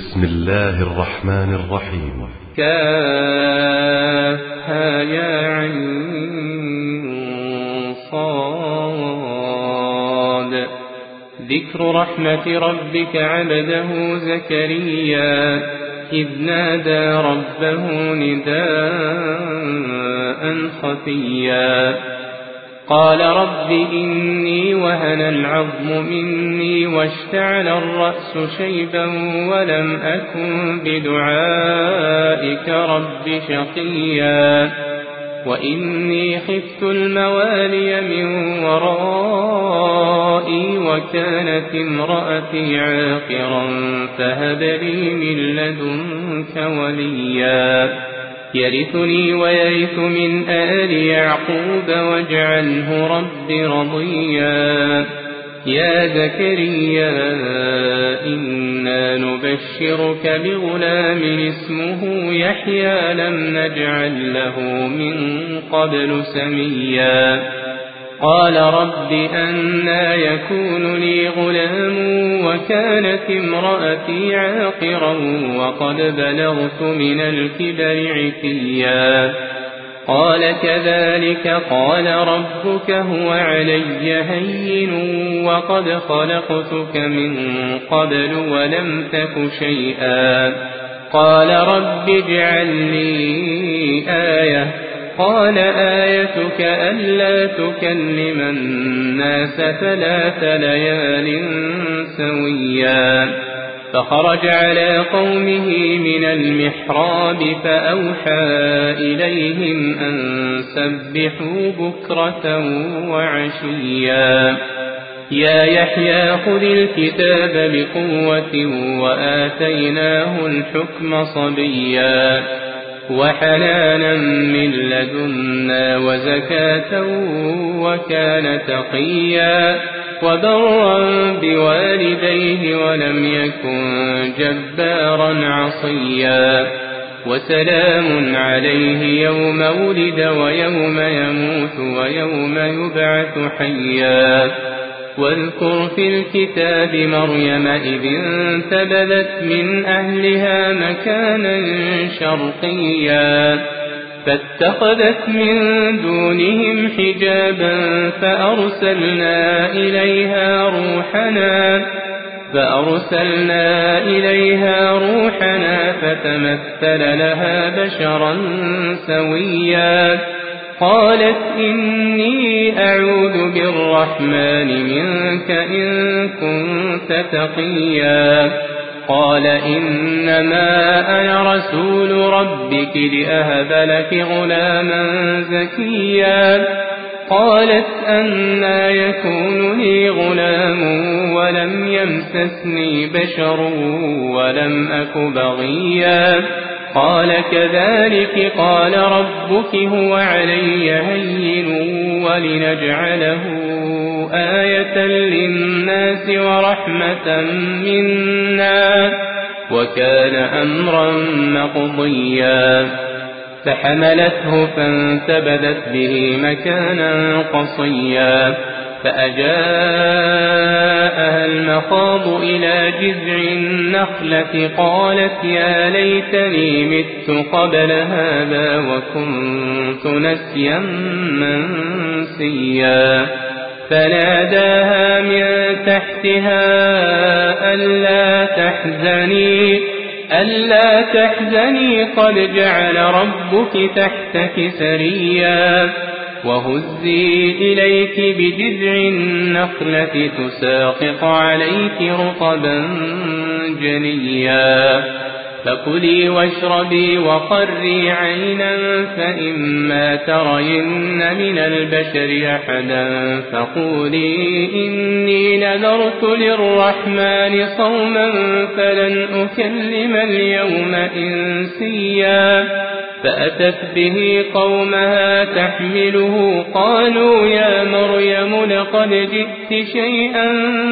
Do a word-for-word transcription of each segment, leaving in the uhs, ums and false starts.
بسم الله الرحمن الرحيم. كافها يا عين صاد. ذكر رحمة ربك عبده زكريا إذ نادى ربه نداء خفيا قال رب إني وهن العظم مني واشتعل الرأس شيبا ولم أكن بدعائك رب شقيا وإني خفت الموالي من ورائي وكانت امرأتي عاقرا فهب لي من لدنك وليا يرثني ويرث من آل يعقوب واجعله رب رضيا يا زكريا إنا نبشرك بغلام اسمه يحيى لم نجعل له من قبل سميا قال رب أنى يكون لي غلام وكانت امرأتي عاقرا وقد بلغت من الكبر عتيا قال كذلك قال ربك هو علي هين وقد خلقتك من قبل ولم تك شيئا قال رب اجعل لي آية قال آيتك ألا تكلم الناس ثلاث ليال سويا فخرج على قومه من المحراب فأوحى إليهم أن سبحوا بكرة وعشيا يا يحيى خذ الكتاب بقوة وآتيناه الحكم صبيا وحنانا من لدنا وزكاة وكان تقيا وبرا بوالديه ولم يكن جبارا عصيا وسلام عليه يوم ولد ويوم يموت ويوم يبعث حيا واذكر في الكتاب مريم إذ انتبذت من أهلها مكانا شرقيا فاتخذت من دونهم حجابا فأرسلنا إليها روحنا فأرسلنا إليها روحنا فتمثل لها بشرا سويا قالت إني أعوذ بالرحمن منك إن كنت تقيا قال إنما أنا رسول ربك لأهب لك غلاما زكيا قالت أنى يكون لي غلام ولم يمسسني بشر ولم أك بغيا قال كذلك قال ربك هو علي هين ولنجعله آية للناس ورحمة منا وكان أمرا مقضيا فحملته فانتبذت به مكانا قصيا فأجاءها المخاض إلى جذع النخلة قالت يا ليتني مت قبل هذا وكنت نسيا منسيا فناداها من تحتها ألا تحزني ألا تحزني قد جعل ربك تحتك سريا وهزي إليك بجذع النخلة تساقط عليك رطبا جنيا فكلي واشربي وقري عينا فإما ترين من البشر أحدا فقولي إني نذرت للرحمن صوما فلن أكلم اليوم إنسيا فأتت به قومها تحمله قالوا يا مريم لقد جئت شيئا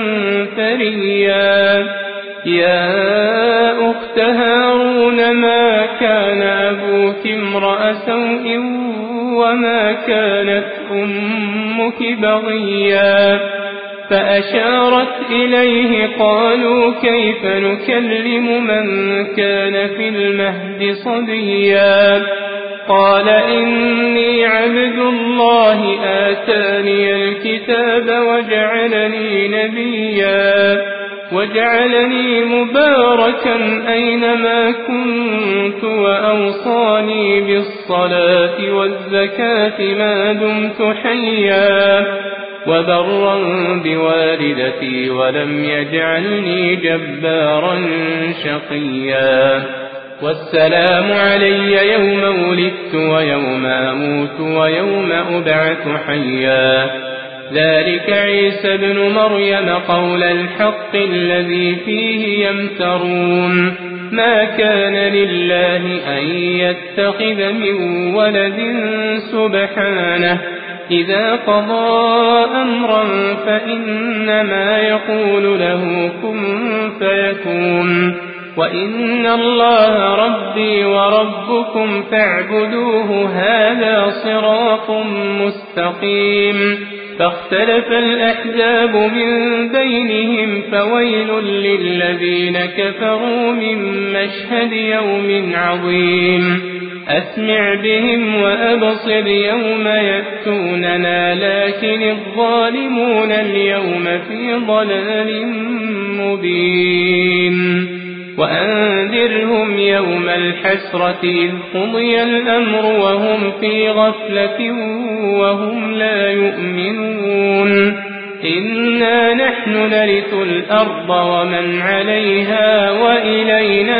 فريا يا أخت هارون ما كان أبوك امرأ سوء وما كانت أمك بغيا فأشارت إليه قالوا كيف نكلم من كان في المهد صبيا قال إني عبد الله آتاني الكتاب وجعلني نبيا وجعلني مباركا أينما كنت وأوصاني بالصلاة والزكاة ما دمت حيا وبرا بوالدتي ولم يجعلني جبارا شقيا والسلام علي يوم ولدت ويوم أموت ويوم أبعث حيا ذلك عيسى بن مريم قول الحق الذي فيه يمترون ما كان لله أن يتخذ من ولد سبحانه إذا قضى أمرا فإنما يقول له كن فيكون وإن الله ربي وربكم فاعبدوه هذا صراط مستقيم فاختلف الأحزاب من بينهم فويل للذين كفروا من مشهد يوم عظيم أسمع بهم وأبصر يوم يأتوننا لكن الظالمون اليوم في ضلال مبين وأنذرهم يوم الحسرة إذ قضي الأمر وهم في غفلة وهم لا يؤمنون إنا نحن نرث الأرض ومن عليها وإلينا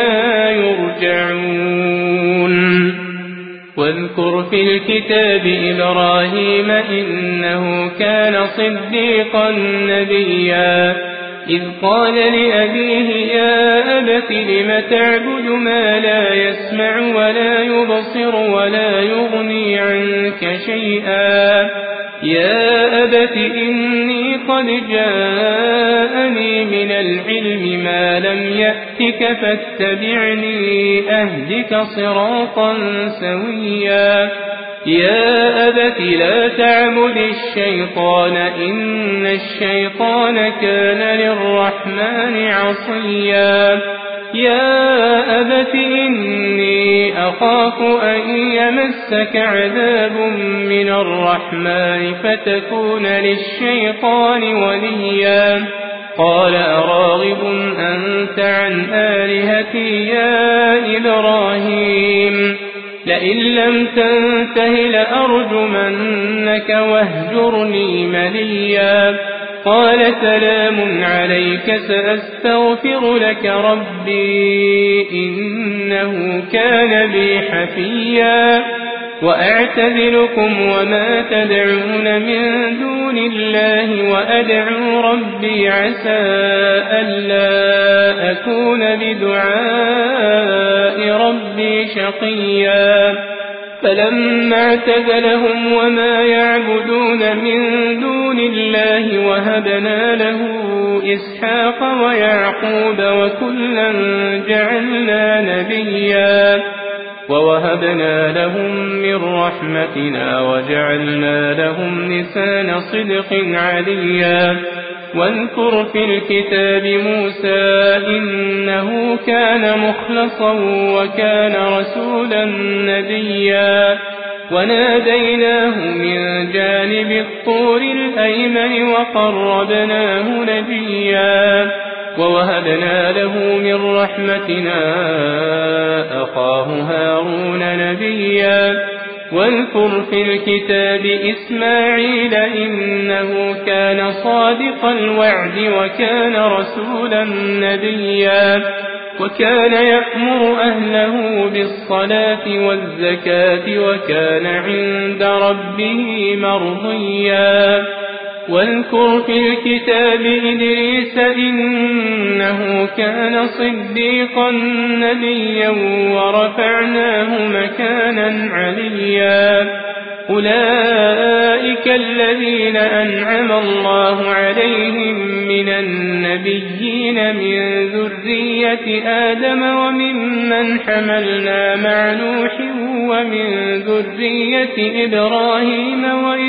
يرجعون واذكر في الكتاب إبراهيم إنه كان صديقا نبيا إذ قال لأبيه يا أبت لم تعبد ما لا يسمع ولا يبصر ولا يغني عنك شيئا يا أبت إني قد جاءني من العلم ما لم يأتك فاتبعني أهدك صراطا سويا يا أبت لا تعبد الشيطان إن الشيطان كان للرحمن عصيا يا أبت إني أخاف أن يمسك عذاب من الرحمن فتكون للشيطان وليا قال أراغب أنت عن آلهتي يا إبراهيم لئن لم تنته لأرجمنك واهجرني مليا قال سلام عليك سأستغفر لك ربي إنه كان بي حفيا وأعتذركم وما تدعون من دون الله وأدعو ربي عسى ألا أكون بدعاء ربي شقيا فلما اعتزلهم وما يعبدون من دون الله وهبنا له إسحاق ويعقوب وكلا جعلنا نبيا ووهبنا لهم من رحمتنا وجعلنا لهم لسان صدق عليا واذكر في الكتاب موسى إنه كان مخلصا وكان رسولا نبيا وناديناه من جانب الطور الأيمن وقربناه نبيا ووهبنا له من رحمتنا أخاه هارون نبيا واذكر في الكتاب إسماعيل إنه كان صادق الوعد وكان رسولا نبيا وكان يأمر أهله بالصلاة والزكاة وكان عند ربه مرضيا واذكر في الكتاب إدريس إنه كان صديقا نبيا ورفعناه مكانا عليا أولئك الذين أنعم الله عليهم من النبيين من ذرية آدم وممن حملنا مع نوح ومن ذرية إبراهيم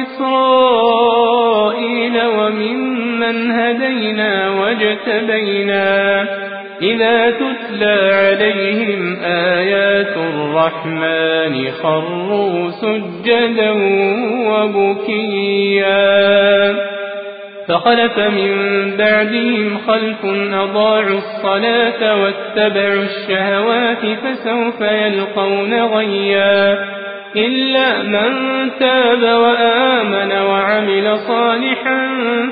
وإسرائيل وممن هدينا واجتبينا إذا تتلى عليهم آيات الرحمن خروا سجدا وبكيا فخلف من بعدهم خلف أضاعوا الصلاة واتبعوا الشهوات فسوف يلقون غيا إلا من تاب وآمن وعمل صالحا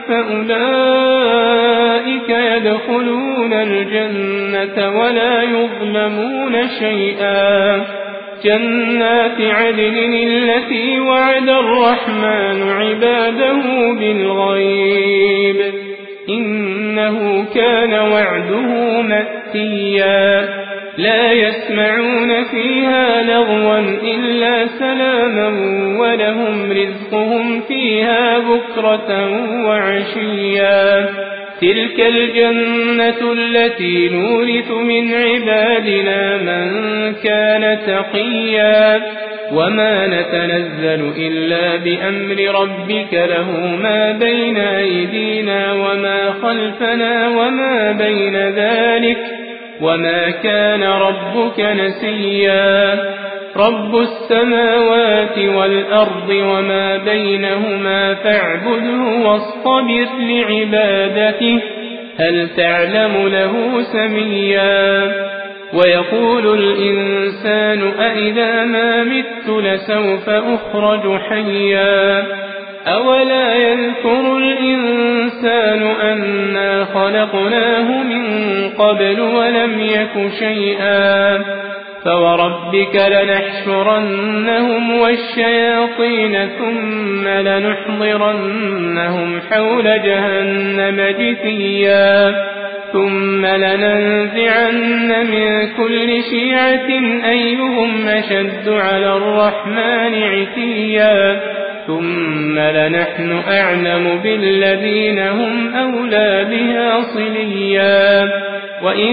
فأولئك يدخلون الجنة ولا يظلمون شيئا جنات عدن التي وعد الرحمن عباده بالغيب إنه كان وعده مأتيا لا يسمعون فيها لغوا إلا سلاما ولهم رزقهم فيها بكرة وعشيا تلك الجنة التي نورث من عبادنا من كان تقيا وما نتنزل إلا بأمر ربك له ما بين أيدينا وما خلفنا وما بين ذلك وما كان ربك نسيا رب السماوات والأرض وما بينهما فاعبده واصطبر لعبادته هل تعلم له سميا ويقول الإنسان أإذا ما مت لسوف أخرج حيا أولا يذكر الإنسان أنا خلقناه من قبل ولم يك شيئا فوربك لنحشرنهم والشياطين ثم لنحضرنهم حول جهنم جثيا ثم لننزعن من كل شيعة أيهم أشد على الرحمن عتيا ثم لنحن أعلم بالذين هم أولى بها صليا وإن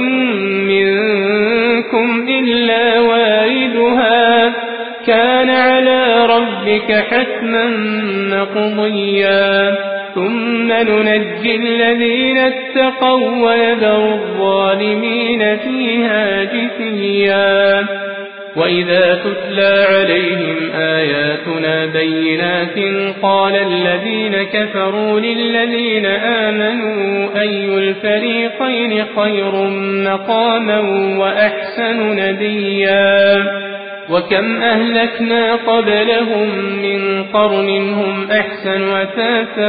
منكم إلا واردها كان على ربك حتما مقضيا ثم ننجي الذين اتقوا ويذر الظالمين فيها جثيا وإذا تتلى عليهم آياتنا بينات قال الذين كفروا للذين آمنوا أي الفريقين خير مقاما وأحسن نديا وكم أهلكنا قبلهم من قرن هم أحسن أثاثا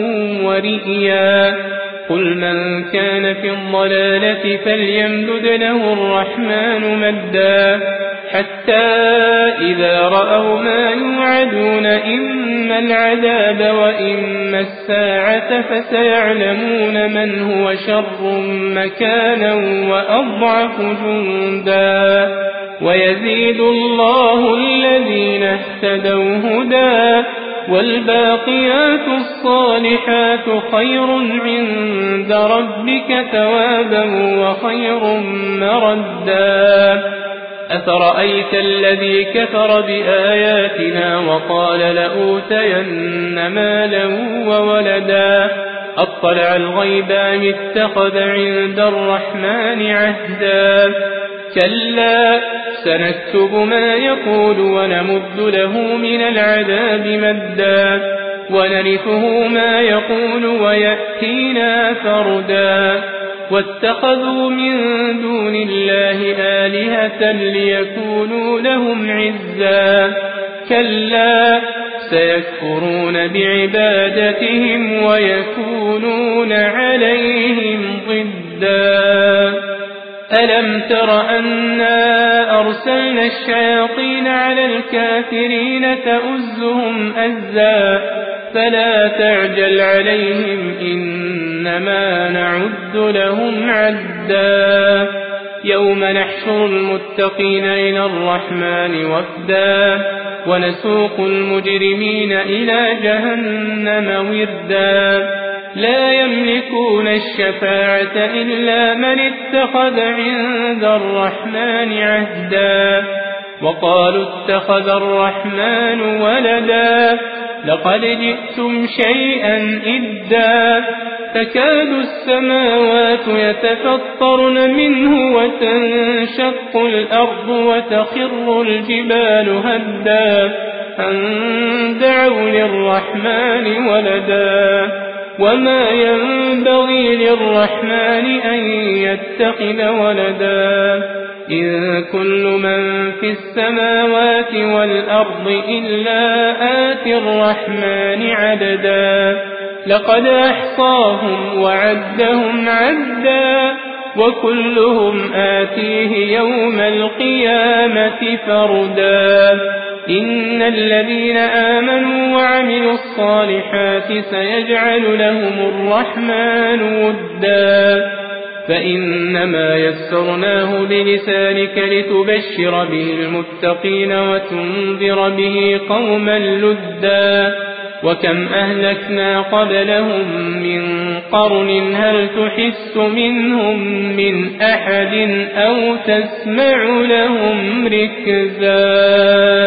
ورئيا قل من كان في الضلالة فليمدد له الرحمن مدا حتى إذا رأوا ما يوعدون إما العذاب وإما الساعة فسيعلمون من هو شر مكانا وأضعف جندا ويزيد الله الذين اهتدوا هدى والباقيات الصالحات خير عند ربك ثوابا وخير مردا أفرأيت الذي كفر بآياتنا وقال لأوتين مالا وولدا أطلع الغيب أم اتخذ عند الرحمن عهدا كلا سنكتب ما يقول ونمد له من العذاب مدا ونرثه ما يقول ويأتينا فردا واتخذوا من دون الله آلهة ليكونوا لهم عزا كلا سيكفرون بعبادتهم ويكونون عليهم ضدا ألم تر أنا أرسلنا الشياطين على الكافرين تؤزهم أزا فلا تعجل عليهم إنما نعد لهم عدا يوم نحشر المتقين إلى الرحمن وفدا ونسوق المجرمين إلى جهنم وردا لا يملكون الشفاعة إلا من اتخذ عند الرحمن عهدا وقالوا اتخذ الرحمن ولدا لقد جئتم شيئا إدا تكاد السماوات يتفطرن منه وتنشق الأرض وتخر الجبال هدا أن دعوا للرحمن ولدا وما ينبغي للرحمن أن يتخذ ولدا إن كل من في السماوات والأرض إلا آتي الرحمن عددا لقد أحصاهم وعدهم عدا وكلهم آتيه يوم القيامة فردا إن الذين آمنوا وعملوا الصالحات سيجعل لهم الرحمن ودا فإنما يسرناه بلسانك لتبشر به المتقين وتنذر به قوما لدا وكم أهلكنا قبلهم من قرن هل تحس منهم من أحد أو تسمع لهم ركزا.